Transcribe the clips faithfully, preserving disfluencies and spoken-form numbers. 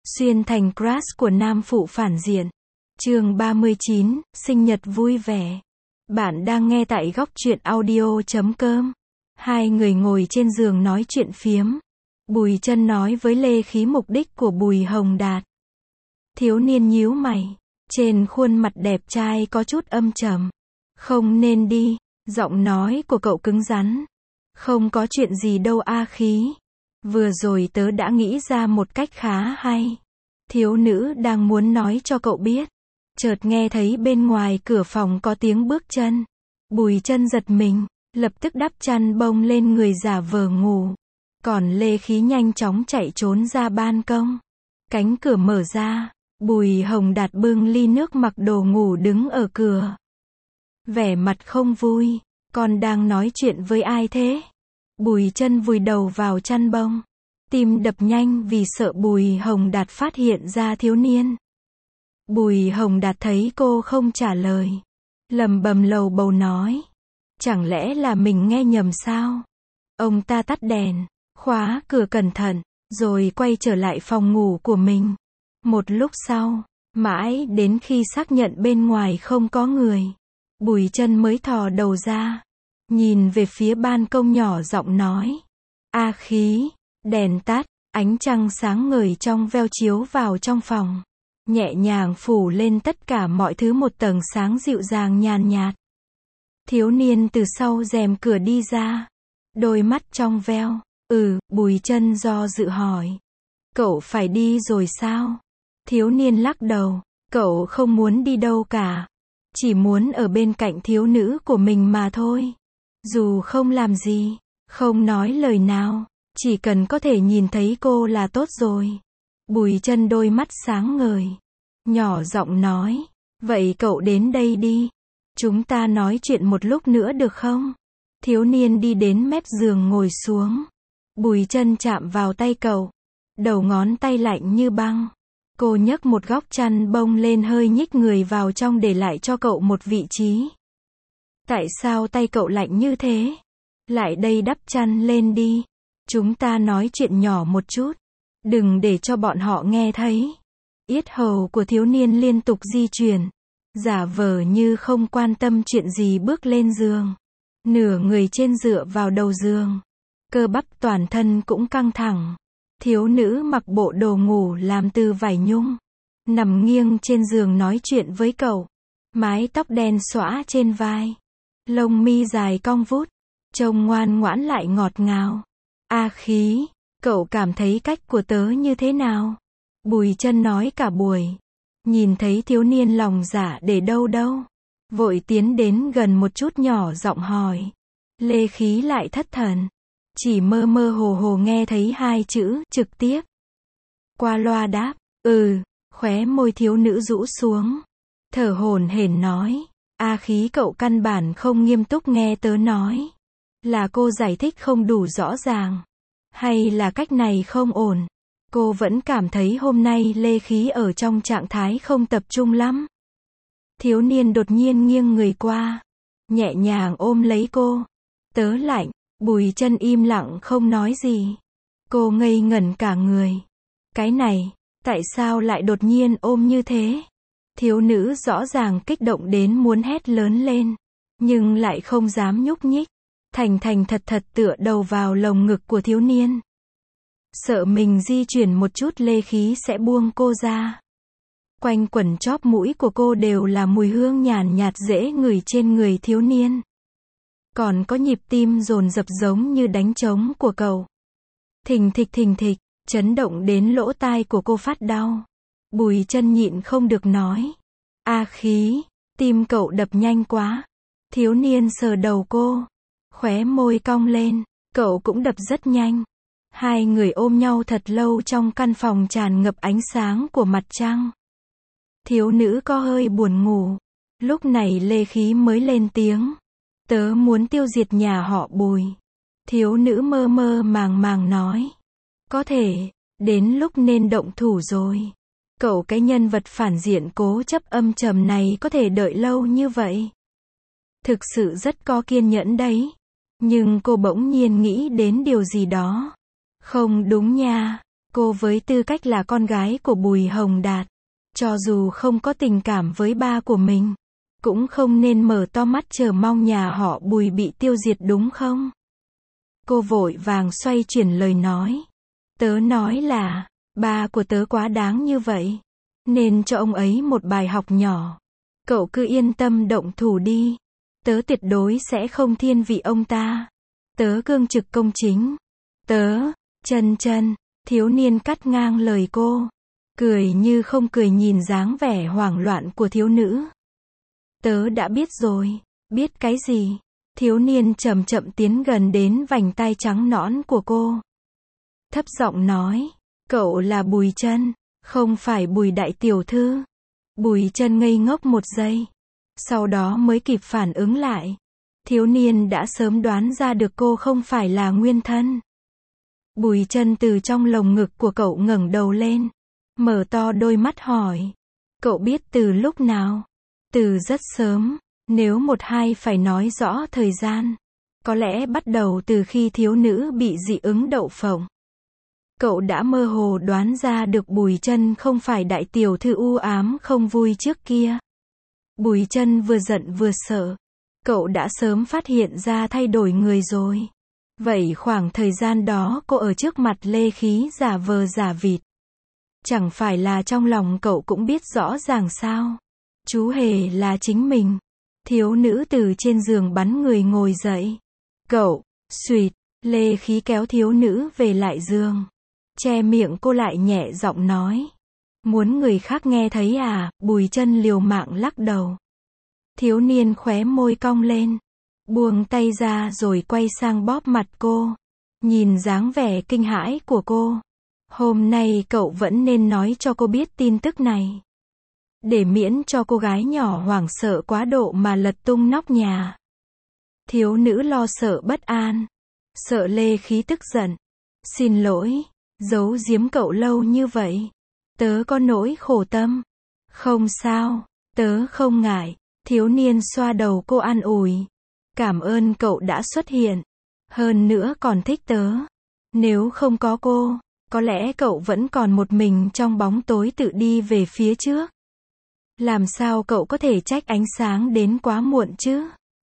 Xuyên thành crush của nam phụ phản diện. Chương ba mươi chín, sinh nhật vui vẻ. Bạn đang nghe tại góc truyện audio chấm com. Hai người ngồi trên giường nói chuyện phiếm. Bùi Chân nói với Lê Khí mục đích của Bùi Hồng Đạt. Thiếu niên nhíu mày, trên khuôn mặt đẹp trai có chút âm trầm. Không nên đi, giọng nói của cậu cứng rắn. Không có chuyện gì đâu A Khí. Vừa rồi tớ đã nghĩ ra một cách khá hay. Thiếu nữ đang muốn nói cho cậu biết. Chợt nghe thấy bên ngoài cửa phòng có tiếng bước chân. Bùi Chân giật mình, lập tức đắp chăn bông lên người giả vờ ngủ. Còn Lê Khí nhanh chóng chạy trốn ra ban công. Cánh cửa mở ra, Bùi Hồng Đạt bưng ly nước mặc đồ ngủ đứng ở cửa. Vẻ mặt không vui, con đang nói chuyện với ai thế? Bùi Chân vùi đầu vào chăn bông. Tim đập nhanh vì sợ Bùi Hồng Đạt phát hiện ra thiếu niên. Bùi Hồng Đạt thấy cô không trả lời, lầm bầm lầu bầu nói. Chẳng lẽ là mình nghe nhầm sao? Ông ta tắt đèn, khóa cửa cẩn thận, rồi quay trở lại phòng ngủ của mình. Một lúc sau, mãi đến khi xác nhận bên ngoài không có người, Bùi Chân mới thò đầu ra, nhìn về phía ban công nhỏ giọng nói. A Khí. Đèn tắt, ánh trăng sáng ngời trong veo chiếu vào trong phòng, nhẹ nhàng phủ lên tất cả mọi thứ một tầng sáng dịu dàng nhàn nhạt. Thiếu niên từ sau rèm cửa đi ra, đôi mắt trong veo. Ừ, Bùi Chân do dự hỏi. Cậu phải đi rồi sao? Thiếu niên lắc đầu, cậu không muốn đi đâu cả, chỉ muốn ở bên cạnh thiếu nữ của mình mà thôi. Dù không làm gì, không nói lời nào, chỉ cần có thể nhìn thấy cô là tốt rồi. Bùi Chân đôi mắt sáng ngời, nhỏ giọng nói. Vậy cậu đến đây đi, chúng ta nói chuyện một lúc nữa được không? Thiếu niên đi đến mép giường ngồi xuống. Bùi Chân chạm vào tay cậu, đầu ngón tay lạnh như băng. Cô nhấc một góc chăn bông lên hơi nhích người vào trong để lại cho cậu một vị trí. Tại sao tay cậu lạnh như thế? Lại đây đắp chăn lên đi. Chúng ta nói chuyện nhỏ một chút. Đừng để cho bọn họ nghe thấy. Yết hầu của thiếu niên liên tục di chuyển, giả vờ như không quan tâm chuyện gì bước lên giường. Nửa người trên dựa vào đầu giường, cơ bắp toàn thân cũng căng thẳng. Thiếu nữ mặc bộ đồ ngủ làm từ vải nhung, nằm nghiêng trên giường nói chuyện với cậu. Mái tóc đen xõa trên vai, lông mi dài cong vút, trông ngoan ngoãn lại ngọt ngào. A Khí, cậu cảm thấy cách của tớ như thế nào? Bùi Chân nói cả buổi, nhìn thấy thiếu niên lòng dạ để đâu đâu, vội tiến đến gần một chút nhỏ giọng hỏi. Lê Khí lại thất thần, chỉ mơ mơ hồ hồ nghe thấy hai chữ trực tiếp. Qua loa đáp, ừ, khóe môi thiếu nữ rũ xuống, thở hổn hển nói. A Khí, cậu căn bản không nghiêm túc nghe tớ nói. Là cô giải thích không đủ rõ ràng, hay là cách này không ổn? Cô vẫn cảm thấy hôm nay Lê Khí ở trong trạng thái không tập trung lắm. Thiếu niên đột nhiên nghiêng người qua, nhẹ nhàng ôm lấy cô. Tớ lạnh. Bùi Chân im lặng không nói gì. Cô ngây ngẩn cả người. Cái này, tại sao lại đột nhiên ôm như thế? Thiếu nữ rõ ràng kích động đến muốn hét lớn lên, nhưng lại không dám nhúc nhích, thành thành thật thật tựa đầu vào lồng ngực của thiếu niên. Sợ mình di chuyển một chút Lê Khí sẽ buông cô ra. Quanh quẩn chóp mũi của cô đều là mùi hương nhàn nhạt dễ ngửi trên người thiếu niên. Còn có nhịp tim dồn dập giống như đánh trống của cậu. Thình thịch thình thịch, chấn động đến lỗ tai của cô phát đau. Bùi Chân nhịn không được nói. A Khí, tim cậu đập nhanh quá. Thiếu niên sờ đầu cô, khóe môi cong lên, cậu cũng đập rất nhanh. Hai người ôm nhau thật lâu trong căn phòng tràn ngập ánh sáng của mặt trăng. Thiếu nữ có hơi buồn ngủ. Lúc này Lê Khí mới lên tiếng. Tớ muốn tiêu diệt nhà họ Bùi. Thiếu nữ mơ mơ màng màng nói. Có thể, đến lúc nên động thủ rồi. Cậu cái nhân vật phản diện cố chấp âm trầm này có thể đợi lâu như vậy. Thực sự rất có kiên nhẫn đấy. Nhưng cô bỗng nhiên nghĩ đến điều gì đó. Không đúng nha, Cô với tư cách là con gái của Bùi Hồng Đạt, cho dù không có tình cảm với ba của mình, cũng không nên mở to mắt chờ mong nhà họ Bùi bị tiêu diệt đúng không? Cô vội vàng xoay chuyển lời nói. Tớ nói là, ba của tớ quá đáng như vậy, nên cho ông ấy một bài học nhỏ. Cậu cứ yên tâm động thủ đi. Tớ tuyệt đối sẽ không thiên vị ông ta. Tớ cương trực công chính. Tớ, Chân Chân, thiếu niên cắt ngang lời cô. Cười như không cười nhìn dáng vẻ hoảng loạn của thiếu nữ. Tớ đã biết rồi. Biết cái gì? Thiếu niên chậm chậm tiến gần đến vành tai trắng nõn của cô. Thấp giọng nói, cậu là Bùi Chân, không phải Bùi đại tiểu thư. Bùi Chân ngây ngốc một giây, sau đó mới kịp phản ứng lại. Thiếu niên đã sớm đoán ra được cô không phải là nguyên thân. Bùi Chân từ trong lồng ngực của cậu ngẩng đầu lên, mở to đôi mắt hỏi, cậu biết từ lúc nào? Từ rất sớm, nếu một hai phải nói rõ thời gian, có lẽ bắt đầu từ khi thiếu nữ bị dị ứng đậu phộng. Cậu đã mơ hồ đoán ra được Bùi Chân không phải đại tiểu thư u ám không vui trước kia. Bùi Chân vừa giận vừa sợ. Cậu đã sớm phát hiện ra thay đổi người rồi. Vậy khoảng thời gian đó cô ở trước mặt Lê Khí giả vờ giả vịt. Chẳng phải là trong lòng cậu cũng biết rõ ràng sao? Chú hề là chính mình. Thiếu nữ từ trên giường bắn người ngồi dậy. Cậu, suýt, Lê Khí kéo thiếu nữ về lại giường. Che miệng cô lại nhẹ giọng nói. Muốn người khác nghe thấy à? Bùi Chân liều mạng lắc đầu. Thiếu niên khóe môi cong lên, buông tay ra rồi quay sang bóp mặt cô. Nhìn dáng vẻ kinh hãi của cô. Hôm nay cậu vẫn nên nói cho cô biết tin tức này, để miễn cho cô gái nhỏ hoảng sợ quá độ mà lật tung nóc nhà. Thiếu nữ lo sợ bất an, sợ Lê Khí tức giận. Xin lỗi, giấu giếm cậu lâu như vậy. Tớ có nỗi khổ tâm. Không sao, tớ không ngại. Thiếu niên xoa đầu cô an ủi. Cảm ơn cậu đã xuất hiện. Hơn nữa còn thích tớ. Nếu không có cô, có lẽ cậu vẫn còn một mình trong bóng tối tự đi về phía trước. Làm sao cậu có thể trách ánh sáng đến quá muộn chứ?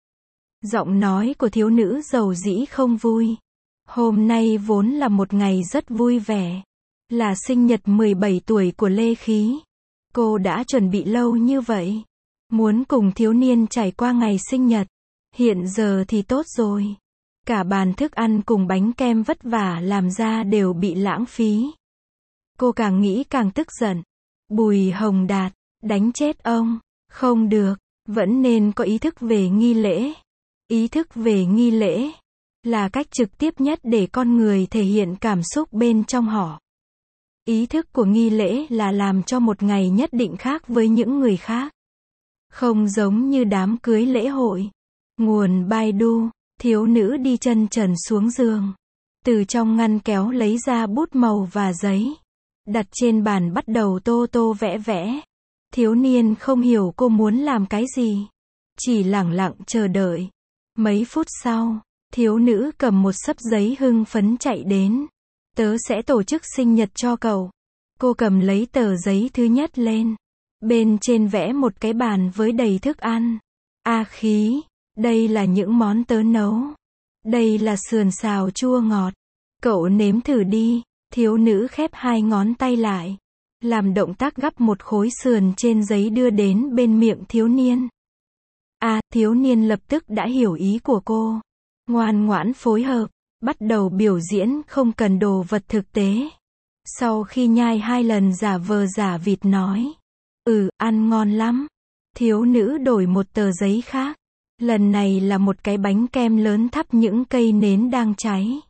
Giọng nói của thiếu nữ dầu dĩ không vui. Hôm nay vốn là một ngày rất vui vẻ. Là sinh nhật mười bảy tuổi của Lê Khí. Cô đã chuẩn bị lâu như vậy. Muốn cùng thiếu niên trải qua ngày sinh nhật. Hiện giờ thì tốt rồi. Cả bàn thức ăn cùng bánh kem vất vả làm ra đều bị lãng phí. Cô càng nghĩ càng tức giận. Bùi Hồng Đạt, đánh chết ông. Không được, vẫn nên có ý thức về nghi lễ. Ý thức về nghi lễ là cách trực tiếp nhất để con người thể hiện cảm xúc bên trong họ. Ý thức của nghi lễ là làm cho một ngày nhất định khác với những người khác. Không giống như đám cưới lễ hội. Nguồn Baidu, thiếu nữ đi chân trần xuống giường. Từ trong ngăn kéo lấy ra bút màu và giấy. Đặt trên bàn bắt đầu tô tô vẽ vẽ. Thiếu niên không hiểu cô muốn làm cái gì. Chỉ lẳng lặng chờ đợi. Mấy phút sau, thiếu nữ cầm một xấp giấy hưng phấn chạy đến. Tớ sẽ tổ chức sinh nhật cho cậu. Cô cầm lấy tờ giấy thứ nhất lên. Bên trên vẽ một cái bàn với đầy thức ăn. A Khí, đây là những món tớ nấu. Đây là sườn xào chua ngọt. Cậu nếm thử đi. Thiếu nữ khép hai ngón tay lại. Làm động tác gắp một khối sườn trên giấy đưa đến bên miệng thiếu niên. À, thiếu niên lập tức đã hiểu ý của cô. Ngoan ngoãn phối hợp. Bắt đầu biểu diễn không cần đồ vật thực tế. Sau khi nhai hai lần giả vờ giả vịt nói. Ừ, ăn ngon lắm. Thiếu nữ đổi một tờ giấy khác. Lần này là một cái bánh kem lớn thắp những cây nến đang cháy.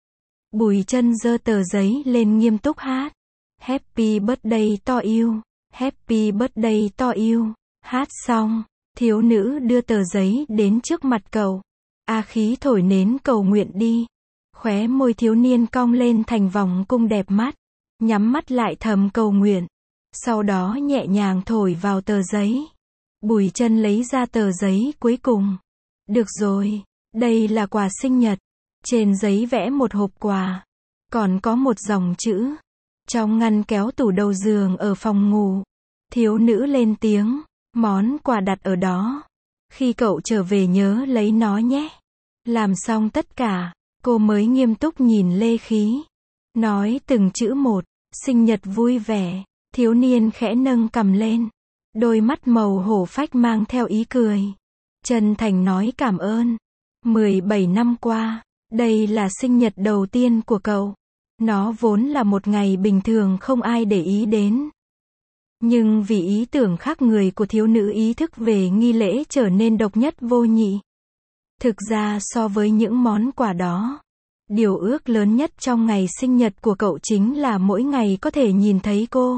Bùi Chân giơ tờ giấy lên nghiêm túc hát. Happy birthday to you. Happy birthday to you. Hát xong, thiếu nữ đưa tờ giấy đến trước mặt cậu. A Khí thổi nến cầu nguyện đi. Khóe môi thiếu niên cong lên thành vòng cung đẹp mắt. Nhắm mắt lại thầm cầu nguyện. Sau đó nhẹ nhàng thổi vào tờ giấy. Bùi Chân lấy ra tờ giấy cuối cùng. Được rồi, đây là quà sinh nhật. Trên giấy vẽ một hộp quà. Còn có một dòng chữ. Trong ngăn kéo tủ đầu giường ở phòng ngủ, thiếu nữ lên tiếng, món quà đặt ở đó. Khi cậu trở về nhớ lấy nó nhé. Làm xong tất cả, cô mới nghiêm túc nhìn Lê Khí. Nói từng chữ một, sinh nhật vui vẻ. Thiếu niên khẽ nâng cằm lên. Đôi mắt màu hổ phách mang theo ý cười. Chân thành nói cảm ơn. mười bảy năm qua, đây là sinh nhật đầu tiên của cậu. Nó vốn là một ngày bình thường không ai để ý đến. Nhưng vì ý tưởng khác người của thiếu nữ, ý thức về nghi lễ trở nên độc nhất vô nhị. Thực ra so với những món quà đó, điều ước lớn nhất trong ngày sinh nhật của cậu chính là mỗi ngày có thể nhìn thấy cô.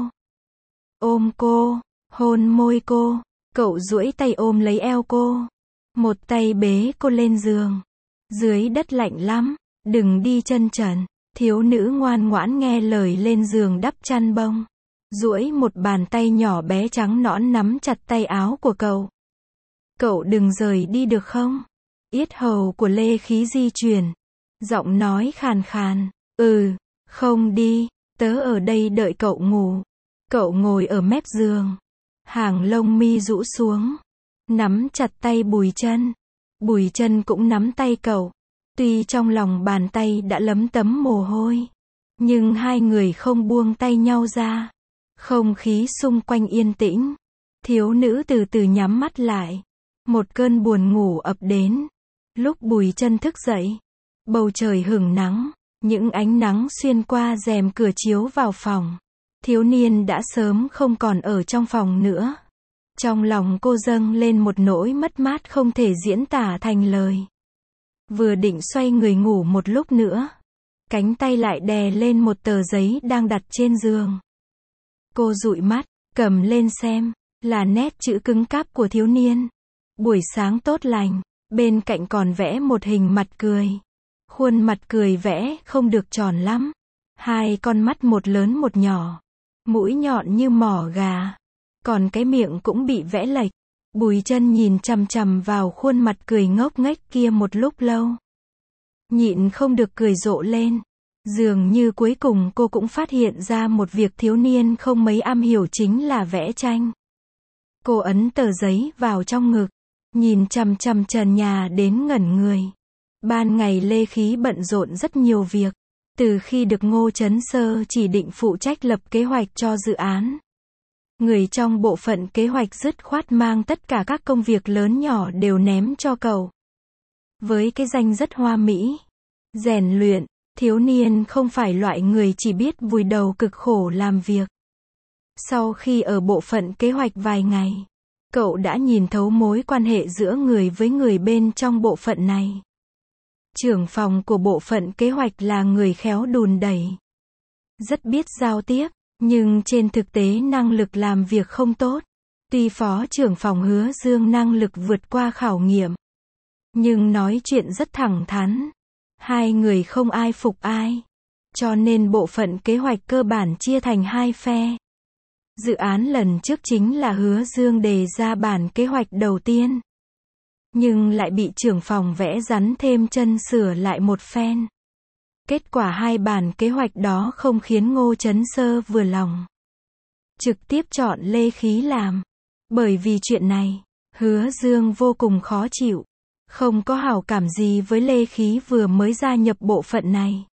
Ôm cô, hôn môi cô, cậu duỗi tay ôm lấy eo cô. Một tay bế cô lên giường. Dưới đất lạnh lắm, đừng đi chân trần. Thiếu nữ ngoan ngoãn nghe lời lên giường đắp chăn bông. Duỗi một bàn tay nhỏ bé trắng nõn nắm chặt tay áo của cậu. Cậu đừng rời đi được không? Yết hầu của Lê Khí di chuyển. Giọng nói khàn khàn. Ừ, không đi, tớ ở đây đợi cậu ngủ. Cậu ngồi ở mép giường. Hàng lông mi rũ xuống. Nắm chặt tay Bùi Chân. Bùi Chân cũng nắm tay cậu. Tuy trong lòng bàn tay đã lấm tấm mồ hôi, nhưng hai người không buông tay nhau ra. Không khí xung quanh yên tĩnh. Thiếu nữ từ từ nhắm mắt lại. Một cơn buồn ngủ ập đến. Lúc Bùi Chân thức dậy, bầu trời hửng nắng, những ánh nắng xuyên qua rèm cửa chiếu vào phòng. Thiếu niên đã sớm không còn ở trong phòng nữa. Trong lòng cô dâng lên một nỗi mất mát không thể diễn tả thành lời. Vừa định xoay người ngủ một lúc nữa, cánh tay lại đè lên một tờ giấy đang đặt trên giường. Cô dụi mắt, cầm lên xem, là nét chữ cứng cáp của thiếu niên. Buổi sáng tốt lành, bên cạnh còn vẽ một hình mặt cười. Khuôn mặt cười vẽ không được tròn lắm. Hai con mắt một lớn một nhỏ. Mũi nhọn như mỏ gà. Còn cái miệng cũng bị vẽ lệch. Bùi Chân nhìn chằm chằm vào khuôn mặt cười ngốc nghếch kia một lúc lâu. Nhịn không được cười rộ lên. Dường như cuối cùng cô cũng phát hiện ra một việc thiếu niên không mấy am hiểu, chính là vẽ tranh. Cô ấn tờ giấy vào trong ngực, nhìn chằm chằm trần nhà đến ngẩn người. Ban ngày Lê Khí bận rộn rất nhiều việc. Từ khi được Ngô Chấn Sơ chỉ định phụ trách lập kế hoạch cho dự án, người trong bộ phận kế hoạch dứt khoát mang tất cả các công việc lớn nhỏ đều ném cho cậu. Với cái danh rất hoa mỹ, rèn luyện, thiếu niên không phải loại người chỉ biết vùi đầu cực khổ làm việc. Sau khi ở bộ phận kế hoạch vài ngày, cậu đã nhìn thấu mối quan hệ giữa người với người bên trong bộ phận này. Trưởng phòng của bộ phận kế hoạch là người khéo đùn đẩy, rất biết giao tiếp, nhưng trên thực tế năng lực làm việc không tốt. Tuy phó trưởng phòng Hứa Dương năng lực vượt qua khảo nghiệm, nhưng nói chuyện rất thẳng thắn. Hai người không ai phục ai. Cho nên bộ phận kế hoạch cơ bản chia thành hai phe. Dự án lần trước chính là Hứa Dương đề ra bản kế hoạch đầu tiên, nhưng lại bị trưởng phòng vẽ rắn thêm chân sửa lại một phen. Kết quả hai bản kế hoạch đó không khiến Ngô Chấn Sơ vừa lòng. Trực tiếp chọn Lê Khí làm. Bởi vì chuyện này, Hứa Dương vô cùng khó chịu. Không có hảo cảm gì với Lê Khí vừa mới gia nhập bộ phận này.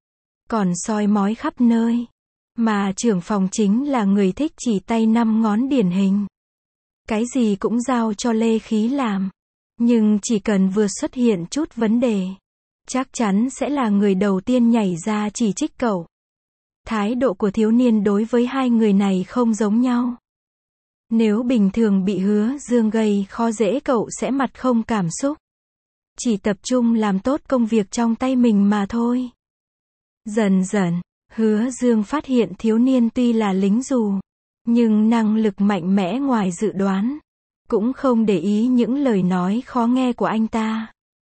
Còn soi mói khắp nơi. Mà trưởng phòng chính là người thích chỉ tay năm ngón điển hình. Cái gì cũng giao cho Lê Khí làm. Nhưng chỉ cần vừa xuất hiện chút vấn đề, chắc chắn sẽ là người đầu tiên nhảy ra chỉ trích cậu. Thái độ của thiếu niên đối với hai người này không giống nhau. Nếu bình thường bị Hứa Dương gây khó dễ, cậu sẽ mặt không cảm xúc, chỉ tập trung làm tốt công việc trong tay mình mà thôi. Dần dần, Hứa Dương phát hiện thiếu niên tuy là lính dù, nhưng năng lực mạnh mẽ ngoài dự đoán. Cũng không để ý những lời nói khó nghe của anh ta.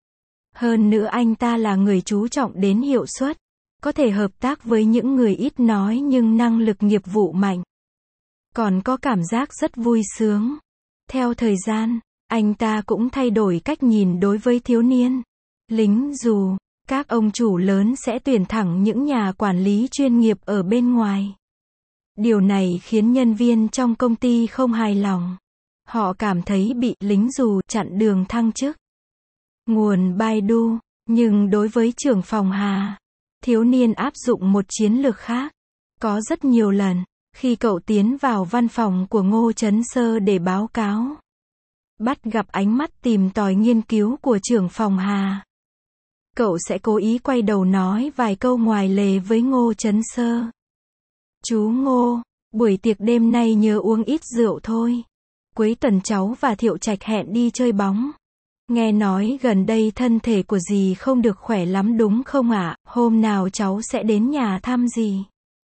Hơn nữa anh ta là người chú trọng đến hiệu suất, có thể hợp tác với những người ít nói nhưng năng lực nghiệp vụ mạnh. Còn có cảm giác rất vui sướng. Theo thời gian, anh ta cũng thay đổi cách nhìn đối với thiếu niên lính dù. Các ông chủ lớn sẽ tuyển thẳng những nhà quản lý chuyên nghiệp ở bên ngoài. Điều này khiến nhân viên trong công ty không hài lòng. Họ cảm thấy bị lính dù chặn đường thăng chức. Nguồn Baidu. Nhưng đối với trưởng phòng Hà, thiếu niên áp dụng một chiến lược khác. Có rất nhiều lần, khi cậu tiến vào văn phòng của Ngô Chấn Sơ để báo cáo, bắt gặp ánh mắt tìm tòi nghiên cứu của trưởng phòng Hà, cậu sẽ cố ý quay đầu nói vài câu ngoài lề với Ngô Chấn Sơ. Chú Ngô, buổi tiệc đêm nay nhớ uống ít rượu thôi. Cuối tuần cháu và Thiệu Trạch hẹn đi chơi bóng. Nghe nói gần đây thân thể của dì không được khỏe lắm đúng không ạ? Hôm nào cháu sẽ đến nhà thăm dì.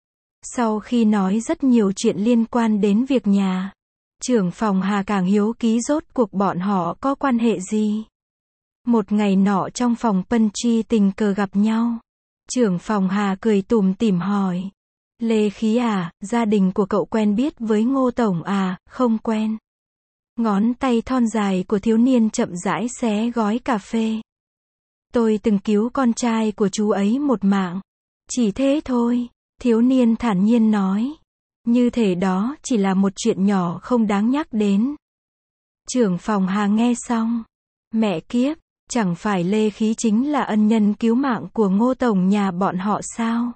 Sau khi nói rất nhiều chuyện liên quan đến việc nhà, trưởng phòng Hà càng hiếu kỳ rốt cuộc bọn họ có quan hệ gì. Một ngày nọ trong phòng Pân Chi tình cờ gặp nhau. Trưởng phòng Hà cười tủm tỉm hỏi. Lê Khí à, gia đình của cậu quen biết với Ngô Tổng à? Không quen. Ngón tay thon dài của thiếu niên chậm rãi xé gói cà phê. Tôi từng cứu con trai của chú ấy một mạng. Chỉ thế thôi, thiếu niên thản nhiên nói. Như thể đó chỉ là một chuyện nhỏ không đáng nhắc đến. Trưởng phòng Hà nghe xong. Mẹ kiếp, chẳng phải Lê Khí chính là ân nhân cứu mạng của Ngô Tổng nhà bọn họ sao?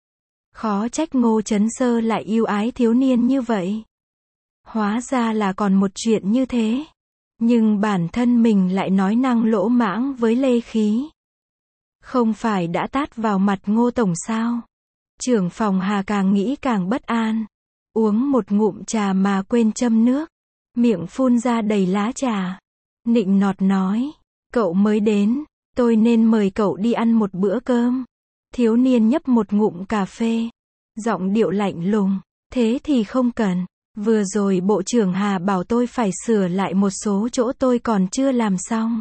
Khó trách Ngô Chấn Sơ lại yêu ái thiếu niên như vậy. Hóa ra là còn một chuyện như thế. Nhưng bản thân mình lại nói năng lỗ mãng với Lê Khí. Không phải đã tát vào mặt Ngô Tổng sao? Trưởng phòng Hà càng nghĩ càng bất an. Uống một ngụm trà mà quên châm nước. Miệng phun ra đầy lá trà. Nịnh nọt nói. Cậu mới đến, tôi nên mời cậu đi ăn một bữa cơm. Thiếu niên nhấp một ngụm cà phê. Giọng điệu lạnh lùng. Thế thì không cần. Vừa rồi Bộ trưởng Hà bảo tôi phải sửa lại một số chỗ tôi còn chưa làm xong.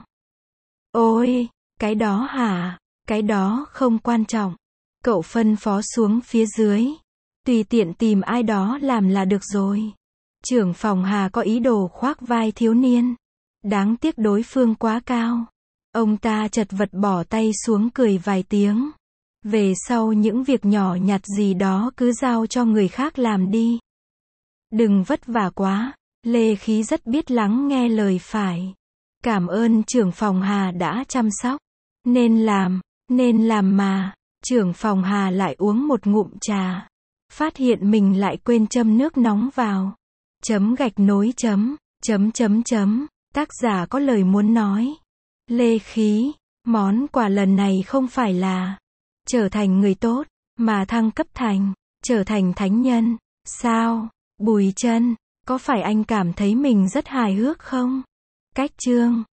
Ôi, cái đó hả? Cái đó không quan trọng. Cậu phân phó xuống phía dưới. Tùy tiện tìm ai đó làm là được rồi. Trưởng phòng Hà có ý đồ khoác vai thiếu niên. Đáng tiếc đối phương quá cao. Ông ta chật vật bỏ tay xuống cười vài tiếng. Về sau những việc nhỏ nhặt gì đó cứ giao cho người khác làm đi. Đừng vất vả quá. Lê Khí rất biết lắng nghe lời phải. Cảm ơn trưởng phòng Hà đã chăm sóc. Nên làm, nên làm mà. Trưởng phòng Hà lại uống một ngụm trà. Phát hiện mình lại quên châm nước nóng vào. Chấm gạch nối chấm, chấm chấm chấm. Tác giả có lời muốn nói. Lê Khí, món quà lần này không phải là trở thành người tốt, mà thăng cấp thành trở thành thánh nhân. Sao? Bùi Chân, có phải anh cảm thấy mình rất hài hước không? Cách chương